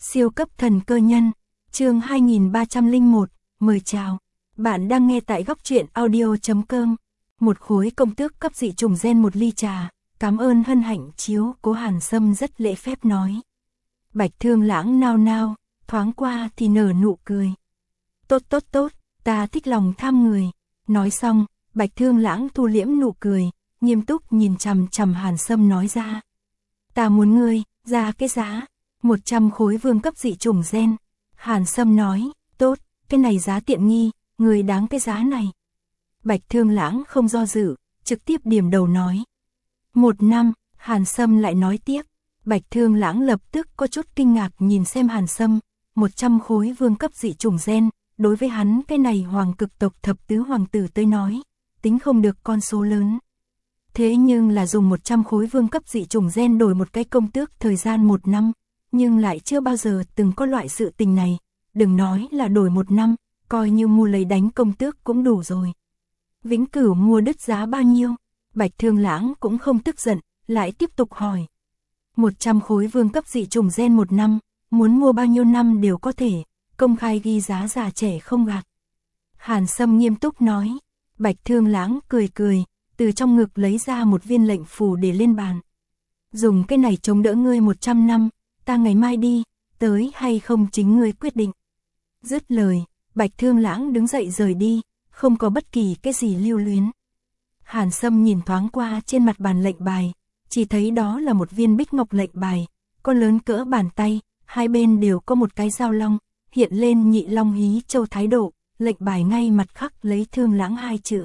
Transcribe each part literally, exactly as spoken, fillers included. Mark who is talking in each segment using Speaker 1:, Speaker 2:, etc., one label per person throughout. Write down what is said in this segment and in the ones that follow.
Speaker 1: Siêu cấp thần cơ nhân, chương hai nghìn ba trăm lẻ một, mời chào. Bạn đang nghe tại góc truyện audio chấm com. Một khối công tước cấp dị trùng gen một ly trà, cảm ơn hân hạnh chiếu, Cố Hàn Sâm rất lễ phép nói. Bạch Thương Lãng nao nao, thoáng qua thì nở nụ cười. Tốt tốt tốt, ta thích lòng tham người. Nói xong, Bạch Thương Lãng thu liễm nụ cười, nghiêm túc nhìn chằm chằm Hàn Sâm nói ra. Ta muốn ngươi, ra cái giá, một trăm khối vương cấp dị trùng gen. Hàn Sâm nói, tốt, cái này giá tiện nghi, người đáng cái giá này. Bạch Thương Lãng không do dự, trực tiếp điểm đầu nói. Một năm, Hàn Sâm lại nói tiếp. Bạch Thương Lãng lập tức có chút kinh ngạc nhìn xem Hàn Sâm, một trăm khối vương cấp dị trùng gen, đối với hắn cái này hoàng cực tộc thập tứ hoàng tử tới nói, tính không được con số lớn. Thế nhưng là dùng một trăm khối vương cấp dị trùng gen đổi một cái công tước thời gian một năm, nhưng lại chưa bao giờ từng có loại sự tình này, đừng nói là đổi một năm, coi như mua lấy đánh công tước cũng đủ rồi. Vĩnh cửu mua đứt giá bao nhiêu? Bạch Thương Lãng cũng không tức giận, lại tiếp tục hỏi. một trăm khối vương cấp dị trùng gen một năm, muốn mua bao nhiêu năm đều có thể, công khai ghi giá già trẻ không gạt. Hàn Sâm nghiêm túc nói. Bạch Thương Lãng cười cười, từ trong ngực lấy ra một viên lệnh phù để lên bàn. Dùng cái này chống đỡ ngươi một trăm năm, ta ngày mai đi, tới hay không chính ngươi quyết định. Dứt lời, Bạch Thương Lãng đứng dậy rời đi, không có bất kỳ cái gì lưu luyến. Hàn Sâm nhìn thoáng qua trên mặt bàn lệnh bài, chỉ thấy đó là một viên bích ngọc lệnh bài, có lớn cỡ bàn tay, hai bên đều có một cái dao long, hiện lên nhị long hí châu thái độ, lệnh bài ngay mặt khắc lấy Thương Lãng hai chữ.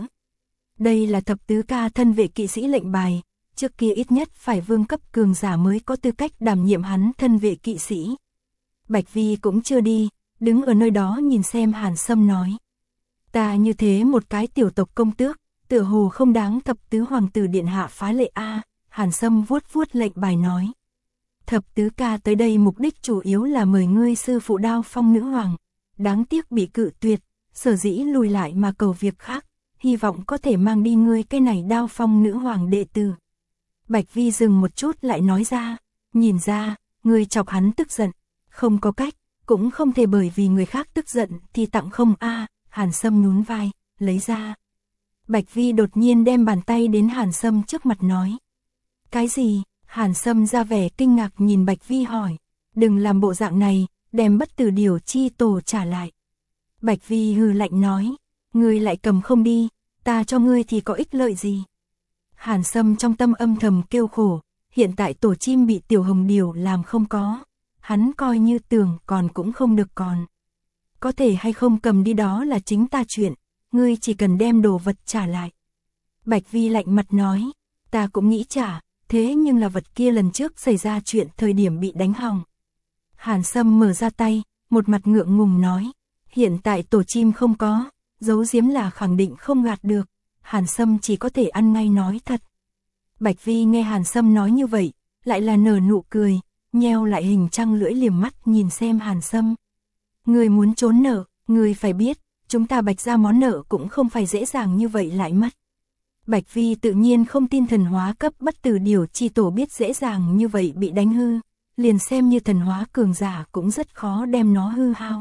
Speaker 1: Đây là thập tứ ca thân vệ kỵ sĩ lệnh bài, trước kia ít nhất phải vương cấp cường giả mới có tư cách đảm nhiệm hắn thân vệ kỵ sĩ. Bạch Vi cũng chưa đi, đứng ở nơi đó nhìn xem Hàn Sâm nói. Ta như thế một cái tiểu tộc công tước, tựa hồ không đáng thập tứ hoàng tử điện hạ phá lệ a. Hàn Sâm vuốt vuốt lệnh bài nói. Thập tứ ca tới đây mục đích chủ yếu là mời ngươi sư phụ Đao Phong nữ hoàng, đáng tiếc bị cự tuyệt, sở dĩ lùi lại mà cầu việc khác, hy vọng có thể mang đi ngươi cái này Đao Phong nữ hoàng đệ tử. Bạch Vi dừng một chút lại nói ra, nhìn ra, ngươi chọc hắn tức giận, không có cách, cũng không thể bởi vì người khác tức giận thì tặng không a. Hàn Sâm nhún vai, lấy ra. Bạch Vi đột nhiên đem bàn tay đến Hàn Sâm trước mặt nói. Cái gì? Hàn Sâm ra vẻ kinh ngạc nhìn Bạch Vi hỏi. Đừng làm bộ dạng này, đem bất tử điều chi tổ trả lại. Bạch Vi hừ lạnh nói, ngươi lại cầm không đi, ta cho ngươi thì có ích lợi gì? Hàn Sâm trong tâm âm thầm kêu khổ, hiện tại tổ chim bị tiểu hồng điều làm không có, hắn coi như tưởng còn cũng không được còn. Có thể hay không cầm đi đó là chính ta chuyện, ngươi chỉ cần đem đồ vật trả lại. Bạch Vi lạnh mặt nói, ta cũng nghĩ trả, thế nhưng là vật kia lần trước xảy ra chuyện thời điểm bị đánh hỏng. Hàn Sâm mở ra tay, một mặt ngượng ngùng nói, hiện tại tổ chim không có, giấu giếm là khẳng định không gạt được. Hàn Sâm chỉ có thể ăn ngay nói thật. Bạch Vi nghe Hàn Sâm nói như vậy, lại là nở nụ cười, nheo lại hình trăng lưỡi liềm mắt nhìn xem Hàn Sâm. Người muốn trốn nợ, người phải biết, chúng ta Bạch ra món nợ cũng không phải dễ dàng như vậy lại mất. Bạch Vi tự nhiên không tin thần hóa cấp bất tử điều chi tổ biết dễ dàng như vậy bị đánh hư, liền xem như thần hóa cường giả cũng rất khó đem nó hư hao.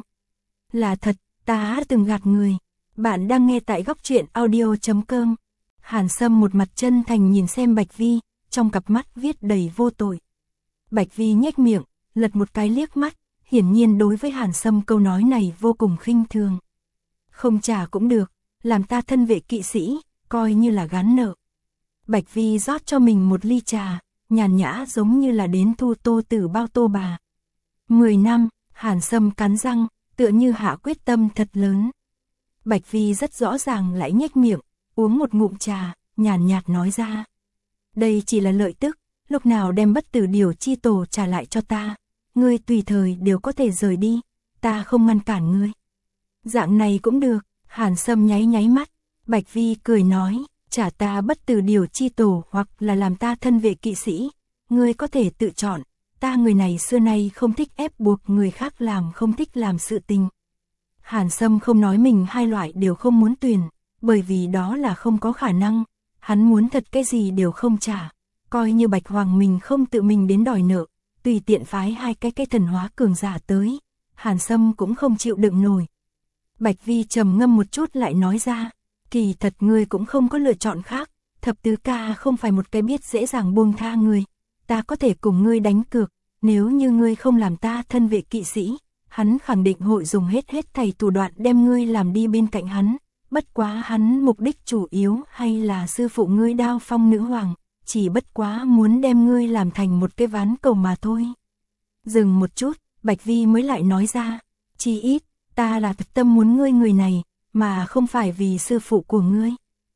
Speaker 1: Là thật, ta từng gạt người. Bạn đang nghe tại góc truyện audio chấm com. Hàn Sâm một mặt chân thành nhìn xem Bạch Vi, trong cặp mắt viết đầy vô tội. Bạch Vi nhếch miệng, lật một cái liếc mắt, hiển nhiên đối với Hàn Sâm câu nói này vô cùng khinh thường. Không trả cũng được, làm ta thân vệ kỵ sĩ, coi như là gán nợ. Bạch Vi rót cho mình một ly trà, nhàn nhã giống như là đến thu tô tử bao tô bà. Mười năm, Hàn Sâm cắn răng, tựa như hạ quyết tâm thật lớn. Bạch Vi rất rõ ràng lại nhếch miệng, uống một ngụm trà, nhàn nhạt nói ra. Đây chỉ là lợi tức, lúc nào đem bất tử điều chi tổ trả lại cho ta, ngươi tùy thời đều có thể rời đi, ta không ngăn cản ngươi. Dạng này cũng được, Hàn Sâm nháy nháy mắt, Bạch Vi cười nói, trả ta bất tử điều chi tổ hoặc là làm ta thân vệ kỵ sĩ, ngươi có thể tự chọn, ta người này xưa nay không thích ép buộc người khác làm không thích làm sự tình. Hàn Sâm không nói mình hai loại đều không muốn tuyển, bởi vì đó là không có khả năng, hắn muốn thật cái gì đều không trả, coi như Bạch Hoàng mình không tự mình đến đòi nợ, tùy tiện phái hai cái cái thần hóa cường giả tới, Hàn Sâm cũng không chịu đựng nổi. Bạch Vi trầm ngâm một chút lại nói ra, kỳ thật ngươi cũng không có lựa chọn khác, thập tứ ca không phải một cái biết dễ dàng buông tha ngươi, ta có thể cùng ngươi đánh cược, nếu như ngươi không làm ta thân vệ kỵ sĩ, hắn khẳng định hội dùng hết hết thảy thủ đoạn đem ngươi làm đi bên cạnh hắn, bất quá hắn mục đích chủ yếu hay là sư phụ ngươi Đao Phong nữ hoàng, chỉ bất quá muốn đem ngươi làm thành một cái ván cầu mà thôi. Dừng một chút, Bạch Vi mới lại nói ra, chi ít, ta là thật tâm muốn ngươi người này, mà không phải vì sư phụ của ngươi.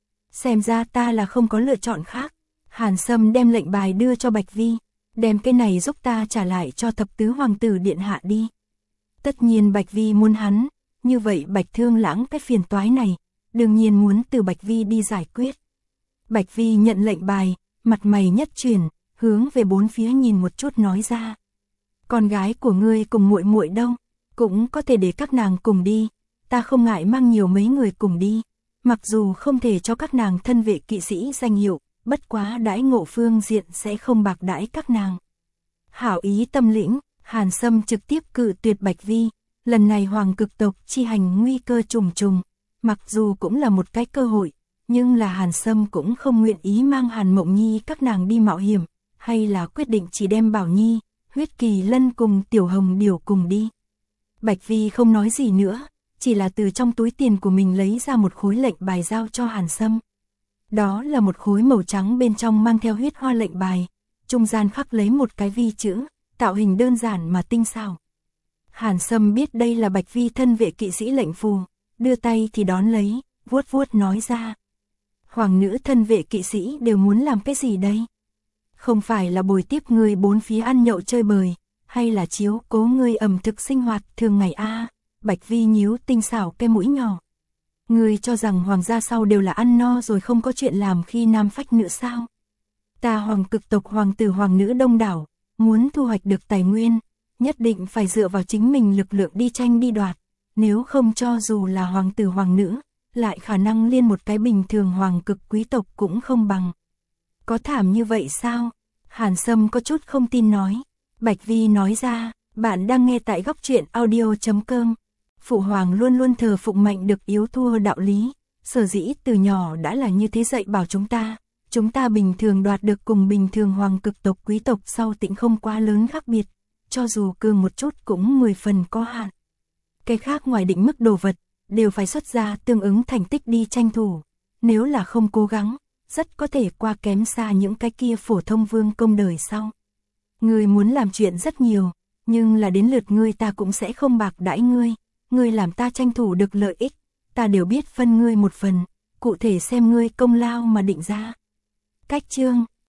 Speaker 1: Xem ra ta là không có lựa chọn khác. Hàn Sâm đem lệnh bài đưa cho Bạch Vi, đem cái này giúp ta trả lại cho thập tứ hoàng tử điện hạ đi. Tất nhiên Bạch Vi muốn hắn, như vậy Bạch Thương Lãng cái phiền toái này, đương nhiên muốn từ Bạch Vi đi giải quyết. Bạch Vi nhận lệnh bài, mặt mày nhất chuyển, hướng về bốn phía nhìn một chút nói ra. Con gái của ngươi cùng muội muội đâu, cũng có thể để các nàng cùng đi, ta không ngại mang nhiều mấy người cùng đi. Mặc dù không thể cho các nàng thân vệ kỵ sĩ danh hiệu, bất quá đãi ngộ phương diện sẽ không bạc đãi các nàng. Hảo ý tâm lĩnh, Hàn Sâm trực tiếp cự tuyệt Bạch Vi, lần này hoàng cực tộc chi hành nguy cơ trùng trùng, mặc dù cũng là một cái cơ hội, nhưng là Hàn Sâm cũng không nguyện ý mang Hàn Mộng Nhi các nàng đi mạo hiểm, hay là quyết định chỉ đem Bảo Nhi, Huyết Kỳ Lân cùng Tiểu Hồng Điểu cùng đi. Bạch Vi không nói gì nữa, chỉ là từ trong túi tiền của mình lấy ra một khối lệnh bài giao cho Hàn Sâm. Đó là một khối màu trắng bên trong mang theo huyết hoa lệnh bài, trung gian khắc lấy một cái vi chữ, tạo hình đơn giản mà tinh xảo. Hàn Sâm biết đây là Bạch Vi thân vệ kỵ sĩ lệnh phù, đưa tay thì đón lấy, vuốt vuốt nói ra. Hoàng nữ thân vệ kỵ sĩ đều muốn làm cái gì đây? Không phải là bồi tiếp người bốn phía ăn nhậu chơi bời, hay là chiếu cố người ẩm thực sinh hoạt thường ngày a? À, Bạch Vi nhíu tinh xảo cái mũi nhỏ. Người cho rằng hoàng gia sau đều là ăn no rồi không có chuyện làm khi nam phách nữ sao? Ta hoàng cực tộc hoàng tử hoàng nữ đông đảo, muốn thu hoạch được tài nguyên, nhất định phải dựa vào chính mình lực lượng đi tranh đi đoạt, nếu không cho dù là hoàng tử hoàng nữ, lại khả năng liên một cái bình thường hoàng cực quý tộc cũng không bằng. Có thảm như vậy sao? Hàn Sâm có chút không tin nói. Bạch Vi nói ra, bạn đang nghe tại góc truyện audio chấm com. Phụ hoàng luôn luôn thờ phụng mạnh được yếu thua đạo lý, sở dĩ từ nhỏ đã là như thế dạy bảo chúng ta. Chúng ta bình thường đoạt được cùng bình thường hoàng cực tộc quý tộc sau tĩnh không quá lớn khác biệt, cho dù cường một chút cũng mười phần có hạn. Cái khác ngoài định mức đồ vật, đều phải xuất ra tương ứng thành tích đi tranh thủ. Nếu là không cố gắng, rất có thể qua kém xa những cái kia phổ thông vương công đời sau. Ngươi muốn làm chuyện rất nhiều, nhưng là đến lượt ngươi ta cũng sẽ không bạc đãi ngươi. Ngươi làm ta tranh thủ được lợi ích, ta đều biết phân ngươi một phần, cụ thể xem ngươi công lao mà định ra. Cách chương